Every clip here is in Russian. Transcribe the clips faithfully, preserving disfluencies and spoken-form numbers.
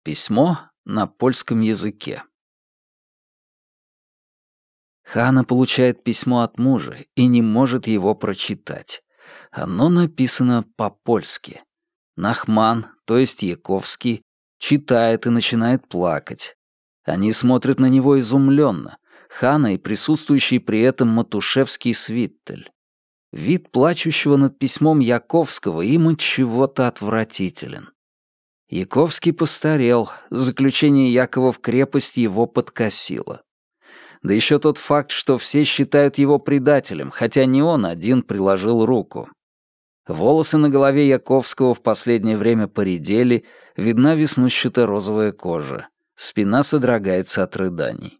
Письмо на польском языке. Хана получает письмо от мужа и не может его прочитать. Оно написано по-польски. Нахман, то есть Яковский, читает и начинает плакать. Они смотрят на него изумленно. Хана и присутствующий при этом Матушевский с Виттель. Вид плачущего над письмом Яковского им от чего-то отвратителен. Яковский постарел, заключение Якова в крепость его подкосило. Да еще тот факт, что все считают его предателем, хотя не он один приложил руку. Волосы на голове Яковского в последнее время поредели, видна веснущато-розовая кожа. Спина содрогается от рыданий.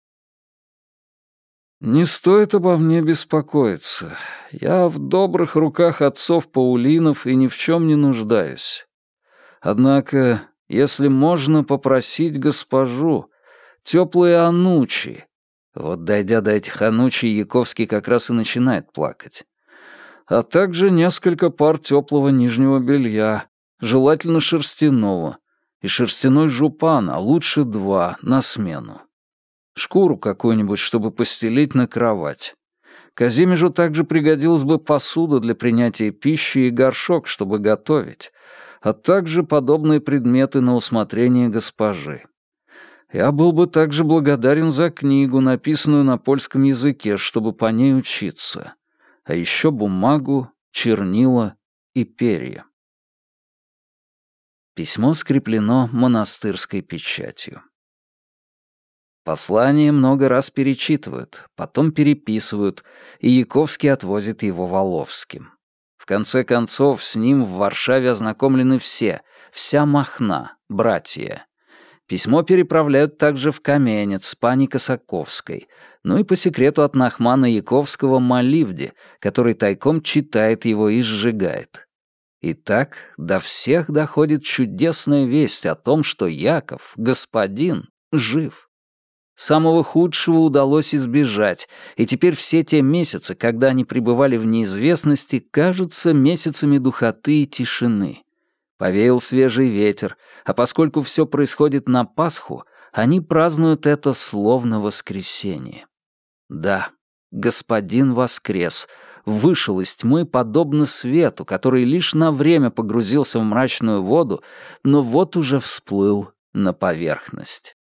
«Не стоит обо мне беспокоиться. Я в добрых руках отцов Паулинов и ни в чем не нуждаюсь. Однако, если можно попросить госпожу, теплые анучи». Вот, дойдя до этих анучей, Яковский как раз и начинает плакать. «А также несколько пар теплого нижнего белья, желательно шерстяного, и шерстяной жупан, а лучше два, на смену. Шкуру какую-нибудь, чтобы постелить на кровать. Казимежу также пригодилась бы посуда для принятия пищи и горшок, чтобы готовить, а также подобные предметы на усмотрение госпожи. Я был бы также благодарен за книгу, написанную на польском языке, чтобы по ней учиться, а еще бумагу, чернила и перья». Письмо скреплено монастырской печатью. Послание много раз перечитывают, потом переписывают, и Яковский отвозит его Воловским. В конце концов, с ним в Варшаве ознакомлены все, вся Махна, братья. Письмо переправляют также в Каменец пани Косаковской, ну и по секрету от Нахмана Яковского Маливде, который тайком читает его и сжигает. И так до всех доходит чудесная весть о том, что Яков, господин, жив. Самого худшего удалось избежать, и теперь все те месяцы, когда они пребывали в неизвестности, кажутся месяцами духоты и тишины. Повеял свежий ветер, а поскольку все происходит на Пасху, они празднуют это словно воскресенье. Да, господин воскрес, вышел из тьмы подобно свету, который лишь на время погрузился в мрачную воду, но вот уже всплыл на поверхность.